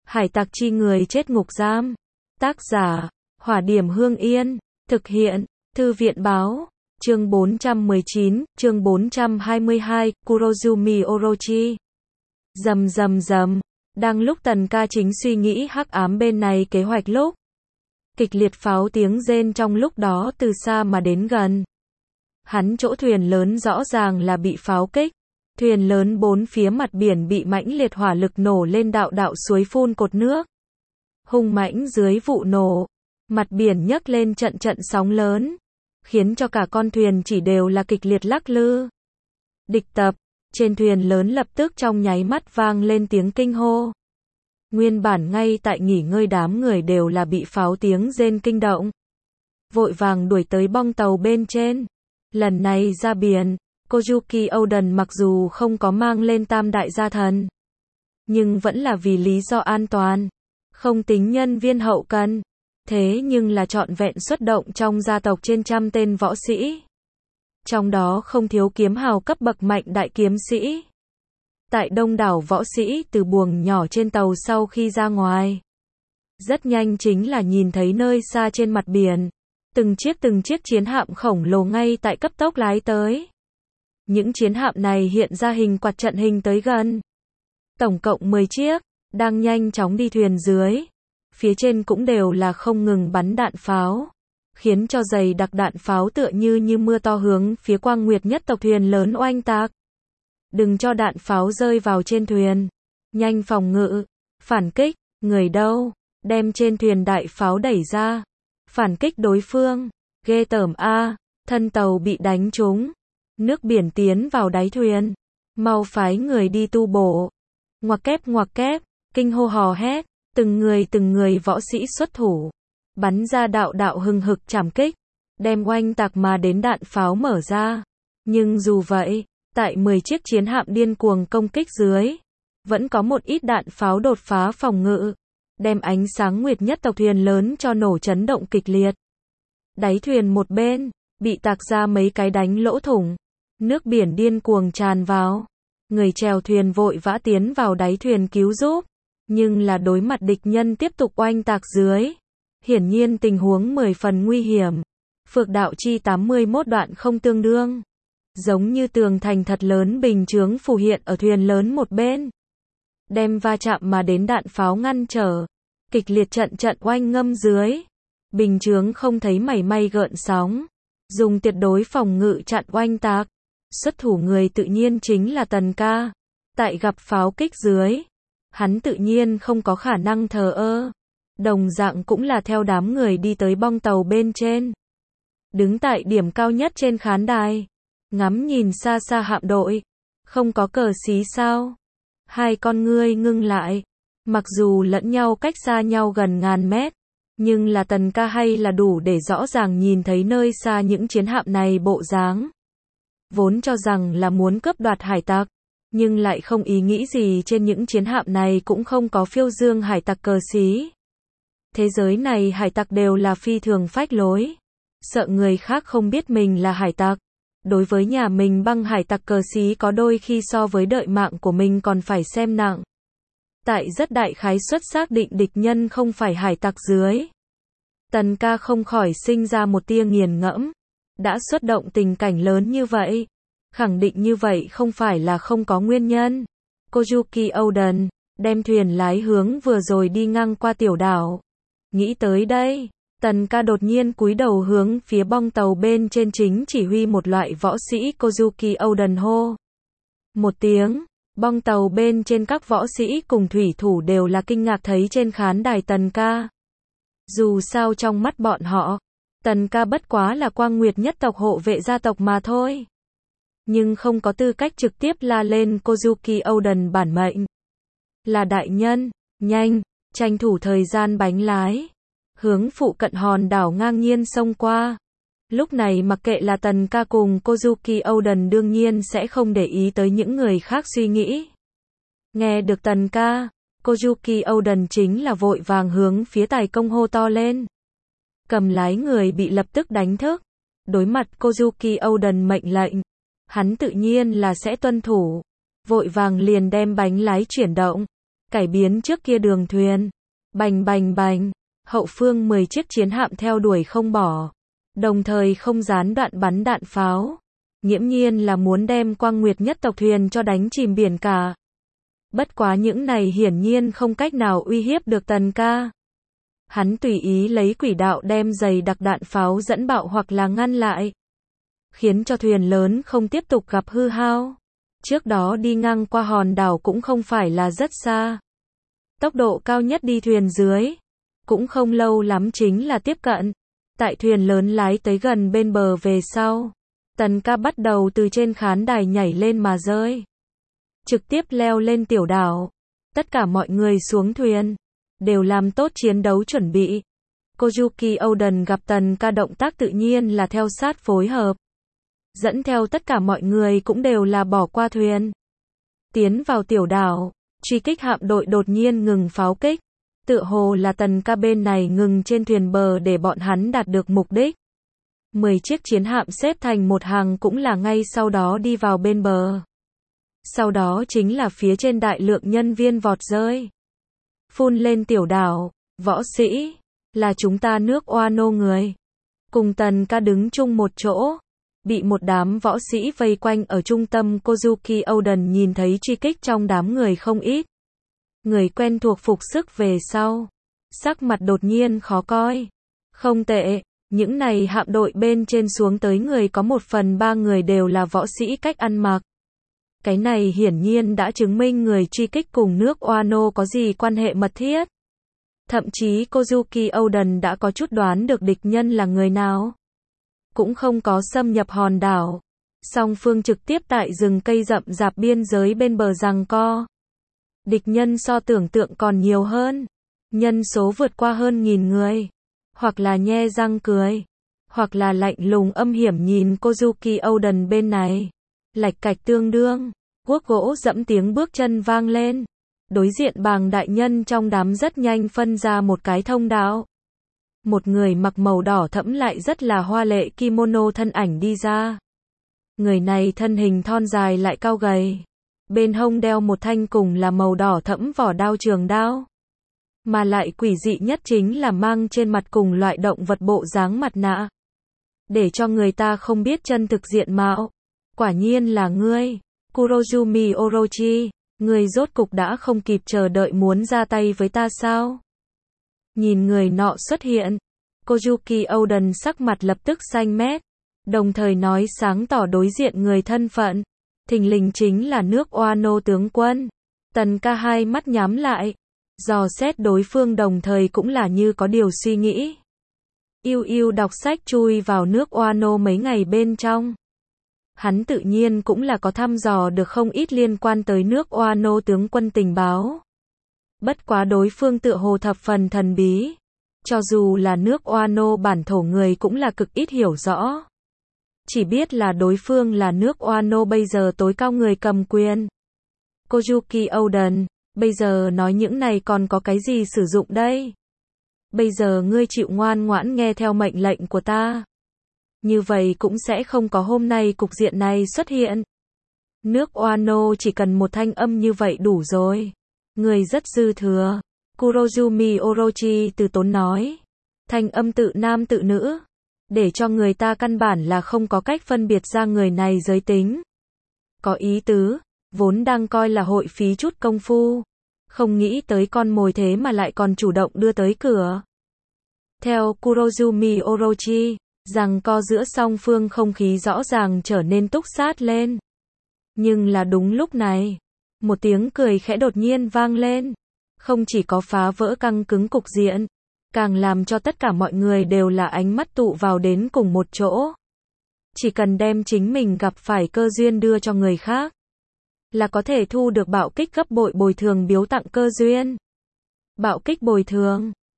Hải tặc chi người chết ngục giam. Tác giả, Hỏa Điểm Hương Yên. Thực hiện, Thư viện báo. Chương 419, chương 422, Kurozumi Orochi. Rầm rầm rầm. Đang lúc Tần Ca chính suy nghĩ hắc ám bên này kế hoạch lúc. Kịch liệt pháo tiếng rên trong lúc đó từ xa mà đến gần. Hắn chỗ thuyền lớn rõ ràng là bị pháo kích. Thuyền lớn bốn phía mặt biển bị mãnh liệt hỏa lực nổ lên đạo đạo suối phun cột nước. Hung mãnh dưới vụ nổ, mặt biển nhấc lên trận trận sóng lớn, khiến cho cả con thuyền chỉ đều là kịch liệt lắc lư. Địch tập, trên thuyền lớn lập tức trong nháy mắt vang lên tiếng kinh hô. Nguyên bản ngay tại nghỉ ngơi đám người đều là bị pháo tiếng rên kinh động. Vội vàng đuổi tới bong tàu bên trên. Lần này ra biển, Kozuki Oden mặc dù không có mang lên tam đại gia thần, nhưng vẫn là vì lý do an toàn, không tính nhân viên hậu cần, thế nhưng là trọn vẹn xuất động trong gia tộc trên trăm tên võ sĩ. Trong đó không thiếu kiếm hào cấp bậc mạnh đại kiếm sĩ. Tại đông đảo võ sĩ từ buồng nhỏ trên tàu sau khi ra ngoài, rất nhanh chính là nhìn thấy nơi xa trên mặt biển, từng chiếc chiến hạm khổng lồ ngay tại cấp tốc lái tới. Những chiến hạm này hiện ra hình quạt trận hình tới gần. Tổng cộng 10 chiếc, đang nhanh chóng đi thuyền dưới. Phía trên cũng đều là không ngừng bắn đạn pháo, khiến cho dày đặc đạn pháo tựa như mưa to hướng phía Quang Nguyệt nhất tộc thuyền lớn oanh tạc. Đừng cho đạn pháo rơi vào trên thuyền. Nhanh phòng ngự, phản kích, người đâu, đem trên thuyền đại pháo đẩy ra. Phản kích đối phương, ghê tởm a, thân tàu bị đánh trúng. Nước biển tiến vào đáy thuyền, mau phái người đi tu bổ. Ngoặc kép, kinh hô hò hét, từng người võ sĩ xuất thủ, bắn ra đạo đạo hừng hực trảm kích, đem oanh tạc mà đến đạn pháo mở ra. Nhưng dù vậy, tại 10 chiếc chiến hạm điên cuồng công kích dưới, vẫn có một ít đạn pháo đột phá phòng ngự, đem ánh sáng nguyệt nhất tộc thuyền lớn cho nổ chấn động kịch liệt. Đáy thuyền một bên, bị tạc ra mấy cái đánh lỗ thủng. Nước biển điên cuồng tràn vào. Người chèo thuyền vội vã tiến vào đáy thuyền cứu giúp. Nhưng là đối mặt địch nhân tiếp tục oanh tạc dưới. Hiển nhiên tình huống 10 phần nguy hiểm. Phược đạo chi 81 đoạn không tương đương. Giống như tường thành thật lớn bình chướng phù hiện ở thuyền lớn một bên. Đem va chạm mà đến đạn pháo ngăn trở. Kịch liệt trận oanh ngâm dưới. Bình chướng không thấy mảy may gợn sóng. Dùng tuyệt đối phòng ngự chặn oanh tạc. Xuất thủ người tự nhiên chính là Tần Ca. Tại gặp pháo kích dưới, hắn tự nhiên không có khả năng thờ ơ. Đồng dạng cũng là theo đám người đi tới bong tàu bên trên. Đứng tại điểm cao nhất trên khán đài, ngắm nhìn xa xa hạm đội. Không có cờ xí sao? Hai con ngươi ngưng lại. Mặc dù lẫn nhau cách xa nhau gần ngàn mét, nhưng là Tần Ca hay là đủ để rõ ràng nhìn thấy nơi xa những chiến hạm này bộ dáng. Vốn cho rằng là muốn cướp đoạt hải tặc, nhưng lại không ý nghĩ gì trên những chiến hạm này cũng không có phiêu dương hải tặc cờ xí. Thế giới này hải tặc đều là phi thường phách lối, sợ người khác không biết mình là hải tặc. Đối với nhà mình băng hải tặc cờ xí có đôi khi so với đợi mạng của mình còn phải xem nặng. Tại rất đại khái suất xác định địch nhân không phải hải tặc dưới, Tần Ca không khỏi sinh ra một tia nghiền ngẫm. Đã xuất động tình cảnh lớn như vậy, khẳng định như vậy không phải là không có nguyên nhân. Kozuki Oden đem thuyền lái hướng vừa rồi đi ngang qua tiểu đảo. Nghĩ tới đây, Tần Ca đột nhiên cúi đầu hướng phía bong tàu bên trên chính chỉ huy một loại võ sĩ. Kozuki Oden hô một tiếng, bong tàu bên trên các võ sĩ cùng thủy thủ đều là kinh ngạc thấy trên khán đài Tần Ca. Dù sao trong mắt bọn họ, Tần Ca bất quá là Quang Nguyệt nhất tộc hộ vệ gia tộc mà thôi. Nhưng không có tư cách trực tiếp la lên Kozuki Oden bản mệnh. Là đại nhân, nhanh, tranh thủ thời gian bánh lái. Hướng phụ cận hòn đảo ngang nhiên xông qua. Lúc này mặc kệ là Tần Ca cùng Kozuki Oden đương nhiên sẽ không để ý tới những người khác suy nghĩ. Nghe được Tần Ca, Kozuki Oden chính là vội vàng hướng phía tài công hô to lên. Cầm lái người bị lập tức đánh thức. Đối mặt Kozuki Oden mệnh lệnh, hắn tự nhiên là sẽ tuân thủ. Vội vàng liền đem bánh lái chuyển động. cải biến trước kia đường thuyền. Bành bành bành, hậu phương 10 chiếc chiến hạm theo đuổi không bỏ, đồng thời không gián đoạn bắn đạn pháo. Nghiễm nhiên là muốn đem Quang Nguyệt nhất tộc thuyền cho đánh chìm biển cả. Bất quá những này hiển nhiên không cách nào uy hiếp được Tần ca. Hắn tùy ý lấy quỷ đạo đem dày đặc đạn pháo dẫn bạo hoặc là ngăn lại, khiến cho thuyền lớn không tiếp tục gặp hư hao. Trước đó đi ngang qua hòn đảo cũng không phải là rất xa. Tốc độ cao nhất đi thuyền dưới, cũng không lâu lắm chính là tiếp cận. Tại thuyền lớn lái tới gần bên bờ về sau, Tần ca bắt đầu từ trên khán đài nhảy lên mà rơi. Trực tiếp leo lên tiểu đảo. Tất cả mọi người xuống thuyền, đều làm tốt chiến đấu chuẩn bị. Kozuki Oden gặp Tần ca động tác tự nhiên là theo sát phối hợp. Dẫn theo tất cả mọi người cũng đều là bỏ qua thuyền. Tiến vào tiểu đảo, truy kích hạm đội đột nhiên ngừng pháo kích. Tựa hồ là Tần ca bên này ngừng trên thuyền bờ để bọn hắn đạt được mục đích. 10 chiếc chiến hạm xếp thành một hàng cũng là ngay sau đó đi vào bên bờ. Sau đó chính là phía trên đại lượng nhân viên vọt rơi. Phun lên tiểu đảo, võ sĩ, là chúng ta nước Wano người. Cùng Tần ca đứng chung một chỗ. Bị một đám võ sĩ vây quanh ở trung tâm. Kozuki Oden nhìn thấy truy kích trong đám người không ít. Người quen thuộc phục sức về sau. Sắc mặt đột nhiên khó coi. Không tệ, những này hạm đội bên trên xuống tới người có 1/3 người đều là võ sĩ cách ăn mặc. Cái này hiển nhiên đã chứng minh người truy kích cùng nước Wano có gì quan hệ mật thiết. Thậm chí Kozuki Oden đã có chút đoán được địch nhân là người nào. Cũng không có xâm nhập hòn đảo. Song phương trực tiếp tại rừng cây rậm rạp biên giới bên bờ giằng co. Địch nhân so tưởng tượng còn nhiều hơn. Nhân số vượt qua hơn 1000 người. Hoặc là nhe răng cười. Hoặc là lạnh lùng âm hiểm nhìn Kozuki Oden bên này. Lạch cạch tương đương. Guốc gỗ dẫm tiếng bước chân vang lên. Đối diện Bàng đại nhân trong đám rất nhanh phân ra một cái thông đạo. Một người mặc màu đỏ thẫm lại rất là hoa lệ kimono thân ảnh đi ra. Người này thân hình thon dài lại cao gầy. Bên hông đeo một thanh cùng là màu đỏ thẫm vỏ đao trường đao. Mà lại quỷ dị nhất chính là mang trên mặt cùng loại động vật bộ dáng mặt nạ. Để cho người ta không biết chân thực diện mạo. Quả nhiên là ngươi, Kurozumi Orochi, ngươi rốt cục đã không kịp chờ đợi muốn ra tay với ta sao? Nhìn người nọ xuất hiện, Kozuki Oden sắc mặt lập tức xanh mét, đồng thời nói sáng tỏ đối diện người thân phận, thình lình chính là nước Wano tướng quân. Tần ca hai mắt nhắm lại, dò xét đối phương đồng thời cũng là như có điều suy nghĩ. Yêu yêu đọc sách chui vào nước Wano mấy ngày bên trong. Hắn tự nhiên cũng là có thăm dò được không ít liên quan tới nước Wano tướng quân tình báo. Bất quá đối phương tựa hồ thập phần thần bí. Cho dù là nước Wano bản thổ người cũng là cực ít hiểu rõ. Chỉ biết là đối phương là nước Wano bây giờ tối cao người cầm quyền. Kozuki Oden, bây giờ nói những này còn có cái gì sử dụng đây? Bây giờ ngươi chịu ngoan ngoãn nghe theo mệnh lệnh của ta. Như vậy cũng sẽ không có hôm nay cục diện này xuất hiện. Nước Wano chỉ cần một thanh âm như vậy đủ rồi. Người rất dư thừa. Kurozumi Orochi từ tốn nói. Thanh âm tự nam tự nữ. Để cho người ta căn bản là không có cách phân biệt ra người này giới tính. Có ý tứ, vốn đang coi là hội phí chút công phu. Không nghĩ tới con mồi thế mà lại còn chủ động đưa tới cửa. Theo Kurozumi Orochi, giằng co giữa song phương không khí rõ ràng trở nên túc sát lên. Nhưng là đúng lúc này, một tiếng cười khẽ đột nhiên vang lên. Không chỉ có phá vỡ căng cứng cục diện, càng làm cho tất cả mọi người đều là ánh mắt tụ vào đến cùng một chỗ. Chỉ cần đem chính mình gặp phải cơ duyên đưa cho người khác, là có thể thu được bạo kích gấp bội bồi thường biếu tặng cơ duyên. Bạo kích bồi thường,